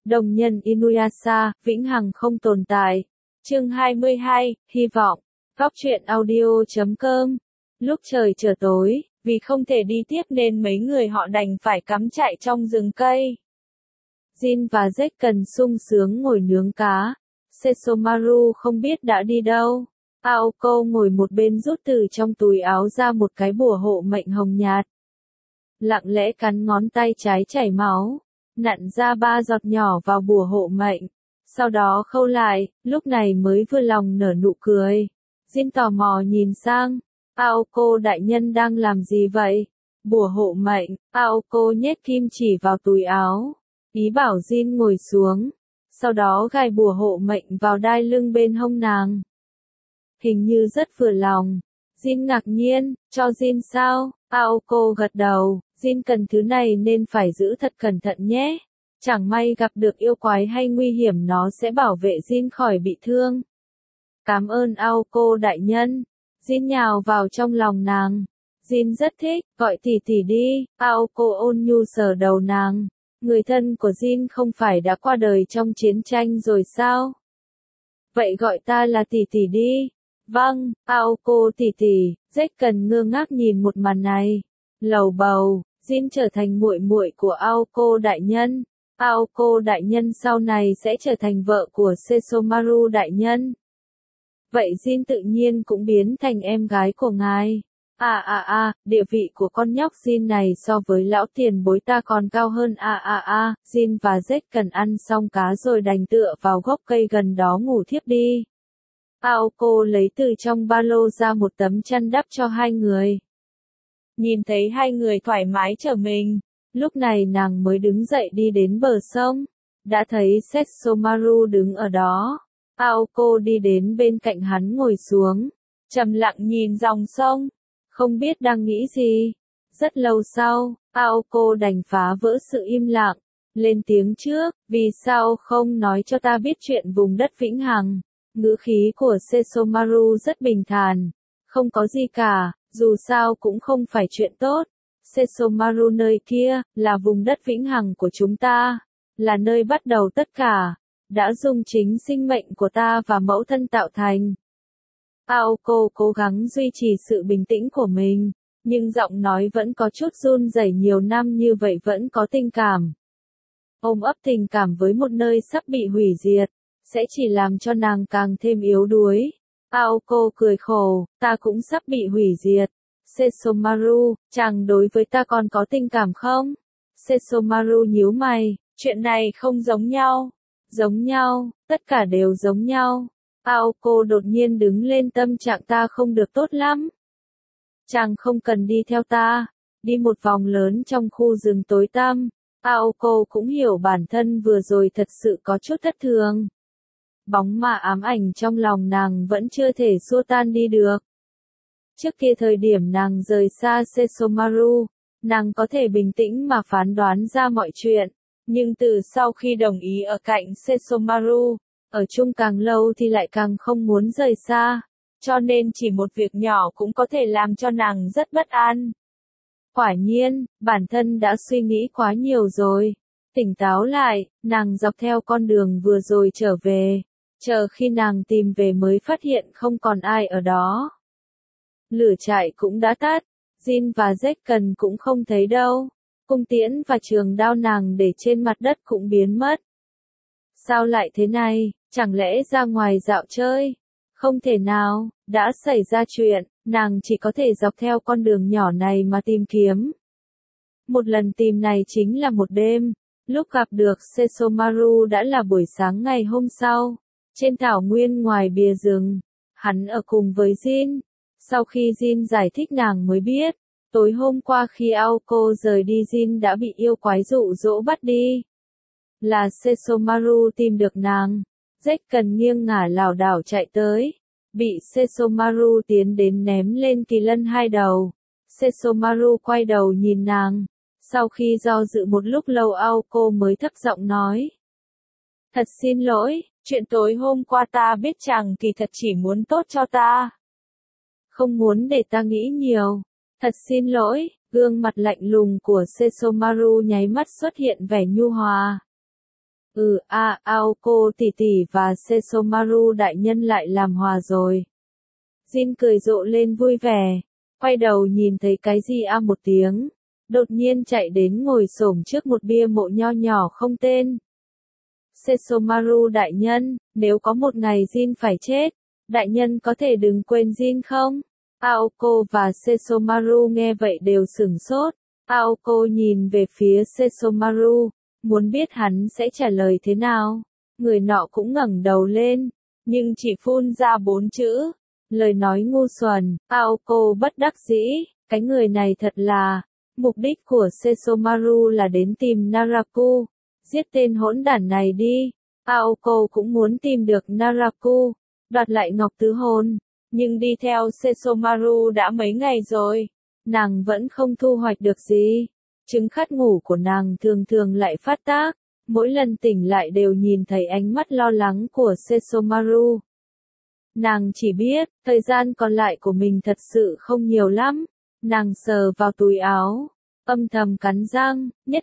Đồng nhân Inuyasha, vĩnh hằng không tồn tại. Chương 22, hy vọng. Góc truyện audio.com. Lúc trời trở tối, vì không thể đi tiếp nên mấy người họ đành phải cắm trại trong rừng cây. Jin và Jack cần sung sướng ngồi nướng cá. Sesomaru không biết đã đi đâu. Aoko ngồi một bên rút từ trong túi áo ra một cái bùa hộ mệnh hồng nhạt. Lặng lẽ cắn ngón tay trái chảy máu, nặn ra 3 giọt nhỏ vào bùa hộ mệnh. Sau đó khâu lại, lúc này mới vừa lòng nở nụ cười. Jin tò mò nhìn sang, Aoko đại nhân đang làm gì vậy? Bùa hộ mệnh, Aoko nhét kim chỉ vào túi áo, ý bảo Jin ngồi xuống. Sau đó gài bùa hộ mệnh vào đai lưng bên hông nàng. Hình như rất vừa lòng. Jin ngạc nhiên, cho Jin sao? Aoko gật đầu, Jin cần thứ này nên phải giữ thật cẩn thận nhé. Chẳng may gặp được yêu quái hay nguy hiểm nó sẽ bảo vệ Jin khỏi bị thương. Cảm ơn Aoko đại nhân. Jin nhào vào trong lòng nàng. Jin rất thích, gọi tỷ tỷ đi. Aoko ôn nhu sờ đầu nàng. Người thân của Jin không phải đã qua đời trong chiến tranh rồi sao? Vậy gọi ta là tỷ tỷ đi. Vâng, Aoko tỷ tỷ. Jack cần ngơ ngác nhìn một màn này. Lầu bầu, Jin trở thành muội muội của Aoko đại nhân. Aoko đại nhân sau này sẽ trở thành vợ của Sesomaru đại nhân. Vậy Jin tự nhiên cũng biến thành em gái của ngài. Địa vị của con nhóc Jin này so với lão tiền bối ta còn cao hơn. Jin và Jack cần ăn xong cá rồi đành tựa vào gốc cây gần đó ngủ thiếp đi. Aoko lấy từ trong ba lô ra một tấm chăn đắp cho hai người. Nhìn thấy hai người thoải mái trở mình, lúc này nàng mới đứng dậy đi đến bờ sông. Đã thấy Sesomaru đứng ở đó. Aoko đi đến bên cạnh hắn ngồi xuống, trầm lặng nhìn dòng sông, không biết đang nghĩ gì. Rất lâu sau, Aoko đành phá vỡ sự im lặng, lên tiếng trước, vì sao không nói cho ta biết chuyện vùng đất vĩnh hằng. Ngữ khí của Sesomaru rất bình thản, không có gì cả, dù sao cũng không phải chuyện tốt. Sesomaru nơi kia, là vùng đất vĩnh hằng của chúng ta, là nơi bắt đầu tất cả, đã dùng chính sinh mệnh của ta và mẫu thân tạo thành. Aoko cố gắng duy trì sự bình tĩnh của mình, nhưng giọng nói vẫn có chút run rẩy. Nhiều năm như vậy vẫn có tình cảm. Ôm ấp tình cảm với một nơi sắp bị hủy diệt, sẽ chỉ làm cho nàng càng thêm yếu đuối. Aoko cười khổ, ta cũng sắp bị hủy diệt. Sesomaru, chàng đối với ta còn có tình cảm không? Sesomaru nhíu mày, chuyện này không giống nhau. Giống nhau, tất cả đều giống nhau. Aoko đột nhiên đứng lên, tâm trạng ta không được tốt lắm. Chàng không cần đi theo ta. Đi một vòng lớn trong khu rừng tối tăm. Aoko cũng hiểu bản thân vừa rồi thật sự có chút thất thường. Bóng ma ám ảnh trong lòng nàng vẫn chưa thể xua tan đi được. Trước kia thời điểm nàng rời xa Sesomaru, nàng có thể bình tĩnh mà phán đoán ra mọi chuyện. Nhưng từ sau khi đồng ý ở cạnh Sesomaru, ở chung càng lâu thì lại càng không muốn rời xa. Cho nên chỉ một việc nhỏ cũng có thể làm cho nàng rất bất an. Quả nhiên, bản thân đã suy nghĩ quá nhiều rồi. Tỉnh táo lại, nàng dọc theo con đường vừa rồi trở về. Chờ khi nàng tìm về mới phát hiện không còn ai ở đó. Lửa trại cũng đã tắt. Jin và Jack cần cũng không thấy đâu. Cung tiễn và trường đao nàng để trên mặt đất cũng biến mất. Sao lại thế này, chẳng lẽ ra ngoài dạo chơi? Không thể nào, đã xảy ra chuyện, nàng chỉ có thể dọc theo con đường nhỏ này mà tìm kiếm. Một lần tìm này chính là một đêm, lúc gặp được Sesomaru đã là buổi sáng ngày hôm sau. Trên thảo nguyên ngoài bìa rừng, hắn ở cùng với Jin. Sau khi Jin giải thích nàng mới biết. Tối hôm qua khi Aoko rời đi, Jin đã bị yêu quái dụ dỗ bắt đi. Là Sesomaru tìm được nàng. Jack cần nghiêng ngả lảo đảo chạy tới. Bị Sesomaru tiến đến ném lên kỳ lân hai đầu. Sesomaru quay đầu nhìn nàng. Sau khi do dự một lúc lâu, Aoko mới thấp giọng nói. Thật xin lỗi, chuyện tối hôm qua ta biết chàng kỳ thật chỉ muốn tốt cho ta. Không muốn để ta nghĩ nhiều. Thật xin lỗi, gương mặt lạnh lùng của Sesomaru nháy mắt xuất hiện vẻ nhu hòa. Aoko tỷ tỷ và Sesomaru đại nhân lại làm hòa rồi. Jin cười rộ lên vui vẻ, quay đầu nhìn thấy cái gì một tiếng, đột nhiên chạy đến ngồi xổm trước một bia mộ nho nhỏ không tên. Sesomaru đại nhân, nếu có một ngày Jin phải chết, đại nhân có thể đừng quên Jin không? Aoko và Sesomaru nghe vậy đều sửng sốt. Aoko nhìn về phía Sesomaru, muốn biết hắn sẽ trả lời thế nào. Người nọ cũng ngẩng đầu lên, nhưng chỉ phun ra 4 chữ. Lời nói ngu xuẩn. Aoko bất đắc dĩ, cái người này thật là. Mục đích của Sesomaru là đến tìm Naraku. Giết tên hỗn đản này đi. Aoko cũng muốn tìm được Naraku, đoạt lại ngọc tứ hồn. Nhưng đi theo Sesomaru đã mấy ngày rồi, nàng vẫn không thu hoạch được gì. Chứng khát ngủ của nàng thường thường lại phát tác, mỗi lần tỉnh lại đều nhìn thấy ánh mắt lo lắng của Sesomaru. Nàng chỉ biết, thời gian còn lại của mình thật sự không nhiều lắm. Nàng sờ vào túi áo, âm thầm cắn răng, nhất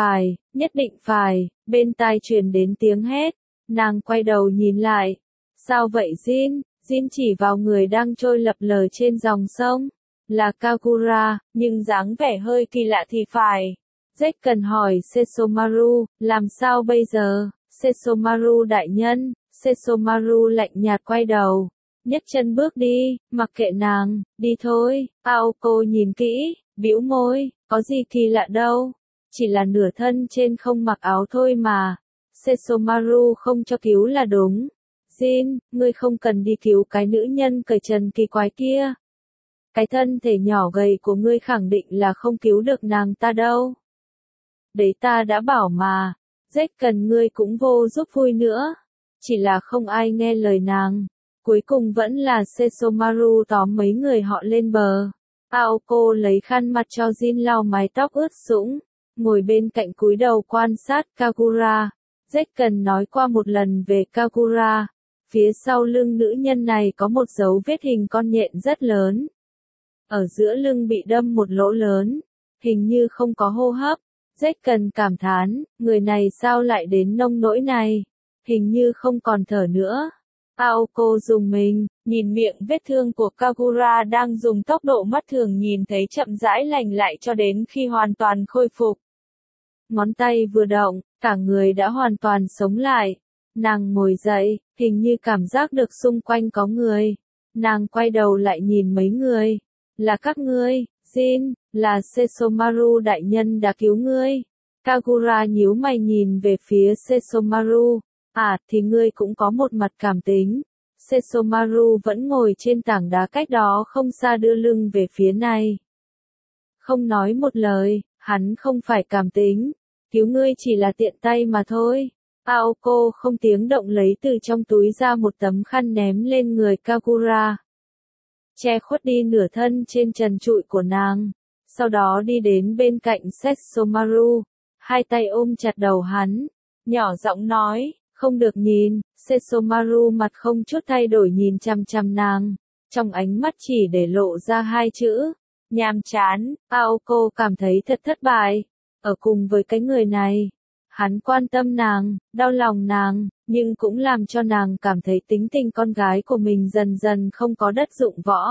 định phải, bên tai truyền đến tiếng hét. Nàng quay đầu nhìn lại. Sao vậy Jin? Jin chỉ vào người đang trôi lập lờ trên dòng sông. Là Kagura, nhưng dáng vẻ hơi kỳ lạ thì phải. Jack cần hỏi Sesomaru, làm sao bây giờ? Sesomaru đại nhân. Sesomaru lạnh nhạt quay đầu, nhấc chân bước đi, mặc kệ nàng, đi thôi. Aoko nhìn kỹ, bĩu môi, có gì kỳ lạ đâu, chỉ là nửa thân trên không mặc áo thôi mà. Sesomaru không cho cứu là đúng. Jin, ngươi không cần đi cứu cái nữ nhân cởi trần kỳ quái kia. Cái thân thể nhỏ gầy của ngươi khẳng định là không cứu được nàng ta đâu. Đấy ta đã bảo mà, Jack cần ngươi cũng vô giúp vui nữa. Chỉ là không ai nghe lời nàng. Cuối cùng vẫn là Sesomaru tóm mấy người họ lên bờ. Aoko lấy khăn mặt cho Jin lau mái tóc ướt sũng, ngồi bên cạnh cúi đầu quan sát Kagura. Jack cần nói qua một lần về Kagura. Phía sau lưng nữ nhân này có một dấu vết hình con nhện rất lớn. Ở giữa lưng bị đâm một lỗ lớn, hình như không có hô hấp. Jack cần cảm thán, người này sao lại đến nông nỗi này, hình như không còn thở nữa. Aoko dùng mình, nhìn miệng vết thương của Kagura đang dùng tốc độ mắt thường nhìn thấy chậm rãi lành lại cho đến khi hoàn toàn khôi phục. Ngón tay vừa động, cả người đã hoàn toàn sống lại. Nàng ngồi dậy, hình như cảm giác được xung quanh có người. Nàng quay đầu lại nhìn mấy người. Là các ngươi, Jin, là Sesomaru đại nhân đã cứu ngươi. Kagura nhíu mày nhìn về phía Sesomaru. Thì ngươi cũng có một mặt cảm tính. Sesomaru vẫn ngồi trên tảng đá cách đó không xa đưa lưng về phía này. Không nói một lời, hắn không phải cảm tính. Cứu ngươi chỉ là tiện tay mà thôi. Aoko không tiếng động lấy từ trong túi ra một tấm khăn ném lên người Kagura. Che khuất đi nửa thân trên trần trụi của nàng. Sau đó đi đến bên cạnh Sesomaru. Hai tay ôm chặt đầu hắn. Nhỏ giọng nói, không được nhìn. Sesomaru mặt không chút thay đổi nhìn chằm chằm nàng. Trong ánh mắt chỉ để lộ ra hai chữ. Nhàm chán. Aoko cảm thấy thật thất bại. Ở cùng với cái người này. Hắn quan tâm nàng, đau lòng nàng, nhưng cũng làm cho nàng cảm thấy tính tình con gái của mình dần dần không có đất dụng võ.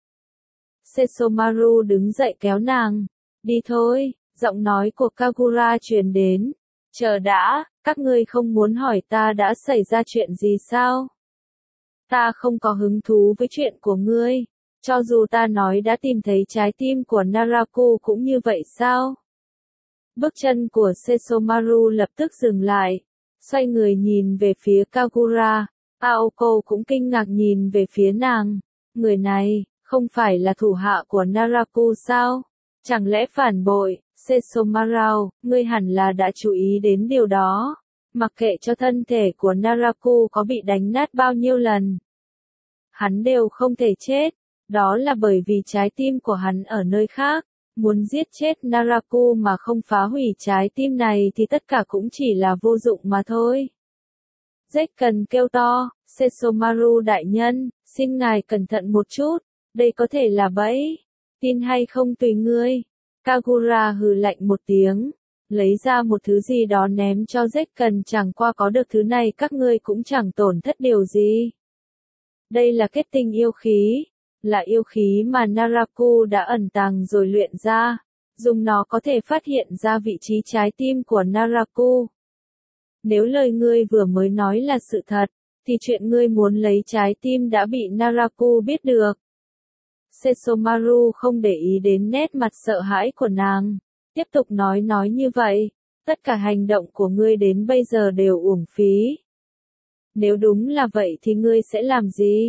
Sesomaru đứng dậy kéo nàng. Đi thôi, giọng nói của Kagura truyền đến. Chờ đã, các ngươi không muốn hỏi ta đã xảy ra chuyện gì sao? Ta không có hứng thú với chuyện của ngươi. Cho dù ta nói đã tìm thấy trái tim của Naraku cũng như vậy sao? Bước chân của Sesomaru lập tức dừng lại, xoay người nhìn về phía Kagura. Aoko cũng kinh ngạc nhìn về phía nàng. Người này, không phải là thủ hạ của Naraku sao? Chẳng lẽ phản bội? Sesomaru, ngươi hẳn là đã chú ý đến điều đó. Mặc kệ cho thân thể của Naraku có bị đánh nát bao nhiêu lần, hắn đều không thể chết. Đó là bởi vì trái tim của hắn ở nơi khác. Muốn giết chết Naraku mà không phá hủy trái tim này thì tất cả cũng chỉ là vô dụng mà thôi. Jack cần kêu to, Sesomaru đại nhân, xin ngài cẩn thận một chút, đây có thể là bẫy. Tin hay không tùy ngươi. Kagura hừ lạnh một tiếng, lấy ra một thứ gì đó ném cho Zekken, chẳng qua có được thứ này các ngươi cũng chẳng tổn thất điều gì. Đây là kết tinh yêu khí, là yêu khí mà Naraku đã ẩn tàng rồi luyện ra, dùng nó có thể phát hiện ra vị trí trái tim của Naraku. Nếu lời ngươi vừa mới nói là sự thật, thì chuyện ngươi muốn lấy trái tim đã bị Naraku biết được. Sesomaru không để ý đến nét mặt sợ hãi của nàng, tiếp tục nói như vậy, tất cả hành động của ngươi đến bây giờ đều uổng phí. Nếu đúng là vậy thì ngươi sẽ làm gì?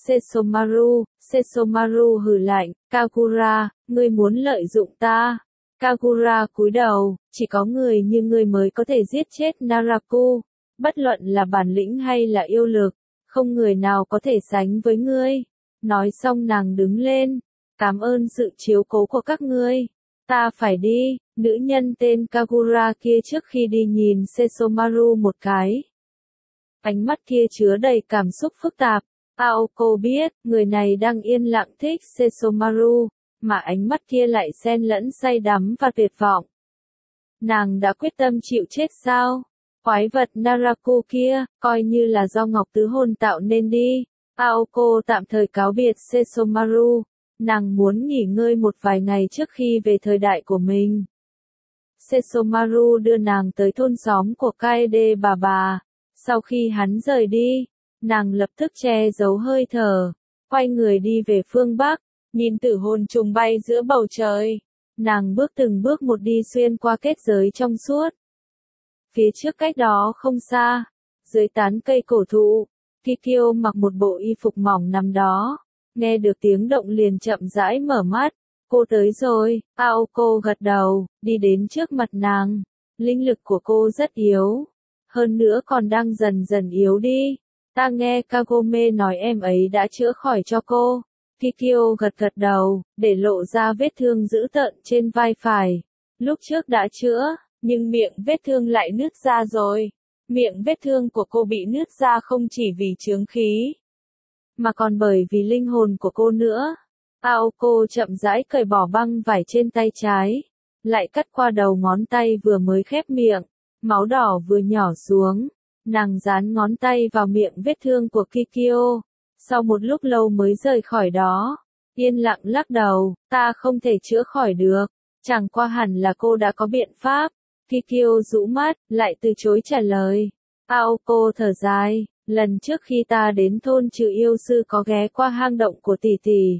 Sesomaru hừ lạnh, Kagura, ngươi muốn lợi dụng ta. Kagura cúi đầu, chỉ có người như ngươi mới có thể giết chết Naraku, bất luận là bản lĩnh hay là yêu lực, không người nào có thể sánh với ngươi. Nói xong nàng đứng lên, cảm ơn sự chiếu cố của các ngươi. Ta phải đi, nữ nhân tên Kagura kia trước khi đi nhìn Sesomaru một cái. Ánh mắt kia chứa đầy cảm xúc phức tạp. Aoko biết, người này đang yên lặng thích Sesomaru, mà ánh mắt kia lại xen lẫn say đắm và tuyệt vọng. Nàng đã quyết tâm chịu chết sao? Quái vật Naraku kia, coi như là do Ngọc Tứ Hồn tạo nên đi. Aoko tạm thời cáo biệt Sesomaru, nàng muốn nghỉ ngơi một vài ngày trước khi về thời đại của mình. Sesomaru đưa nàng tới thôn xóm của Kaede bà. Sau khi hắn rời đi, nàng lập tức che giấu hơi thở, quay người đi về phương Bắc, nhìn tử hồn trùng bay giữa bầu trời. Nàng bước từng bước một đi xuyên qua kết giới trong suốt. Phía trước cách đó không xa, dưới tán cây cổ thụ, Kikyo mặc một bộ y phục mỏng nằm đó, nghe được tiếng động liền chậm rãi mở mắt. Cô tới rồi, Aoko gật đầu, đi đến trước mặt nàng. Linh lực của cô rất yếu, hơn nữa còn đang dần dần yếu đi. Ta nghe Kagome nói em ấy đã chữa khỏi cho cô. Kikyo gật đầu, để lộ ra vết thương dữ tợn trên vai phải. Lúc trước đã chữa, nhưng miệng vết thương lại nứt ra rồi. Miệng vết thương của cô bị nứt ra không chỉ vì chướng khí, mà còn bởi vì linh hồn của cô nữa. Aoko chậm rãi cởi bỏ băng vải trên tay trái, lại cắt qua đầu ngón tay vừa mới khép miệng, máu đỏ vừa nhỏ xuống. Nàng dán ngón tay vào miệng vết thương của Kikyo, sau một lúc lâu mới rời khỏi đó. Yên lặng lắc đầu, ta không thể chữa khỏi được, chẳng qua hẳn là cô đã có biện pháp. Kikyo rũ mắt, lại từ chối trả lời. Aoko thở dài, lần trước khi ta đến thôn trừ yêu sư có ghé qua hang động của tỷ tỷ.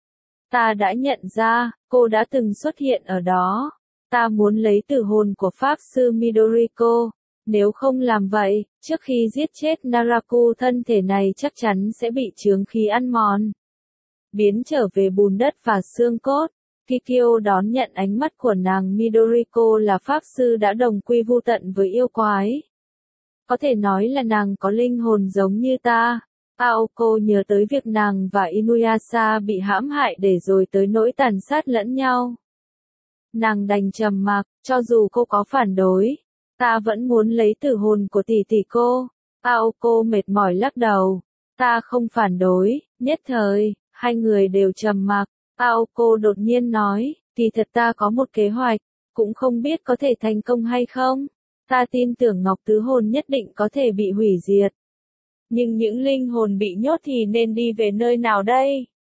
Ta đã nhận ra, cô đã từng xuất hiện ở đó. Ta muốn lấy tử hồn của Pháp sư Midoriko. Nếu không làm vậy, trước khi giết chết Naraku thân thể này chắc chắn sẽ bị chướng khí ăn mòn, biến trở về bùn đất và xương cốt. Kikyo đón nhận ánh mắt của nàng. Midoriko là pháp sư đã đồng quy vu tận với yêu quái. Có thể nói là nàng có linh hồn giống như ta. Aoko nhớ tới việc nàng và Inuyasha bị hãm hại để rồi tới nỗi tàn sát lẫn nhau. Nàng đành trầm mặc, cho dù cô có phản đối, ta vẫn muốn lấy tử hồn của tỷ tỷ cô. Aoko mệt mỏi lắc đầu. Ta không phản đối. Nhất thời, hai người đều trầm mặc. Aoko đột nhiên nói, kỳ thật ta có một kế hoạch, cũng không biết có thể thành công hay không. Ta tin tưởng Ngọc Tứ Hồn nhất định có thể bị hủy diệt. Nhưng những linh hồn bị nhốt thì nên đi về nơi nào đây?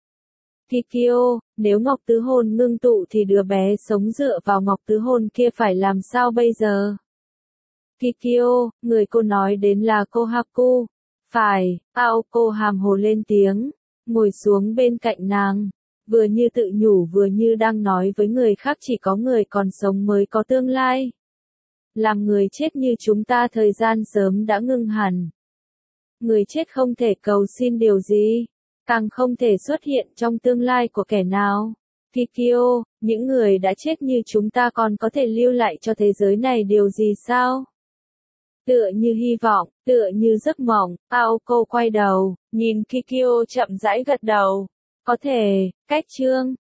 Kikyo, nếu Ngọc Tứ Hồn ngưng tụ thì đứa bé sống dựa vào Ngọc Tứ Hồn kia phải làm sao bây giờ? Kikyo, người cô nói đến là Kohaku. Phải, Aoko hàm hồ lên tiếng, ngồi xuống bên cạnh nàng. Vừa như tự nhủ vừa như đang nói với người khác, chỉ có người còn sống mới có tương lai. Làm người chết như chúng ta thời gian sớm đã ngưng hẳn. Người chết không thể cầu xin điều gì, càng không thể xuất hiện trong tương lai của kẻ nào. Kikyo, những người đã chết như chúng ta còn có thể lưu lại cho thế giới này điều gì sao? Tựa như hy vọng, tựa như giấc mộng. Aoko quay đầu, nhìn Kikyo chậm rãi gật đầu. Có thể, cách chương.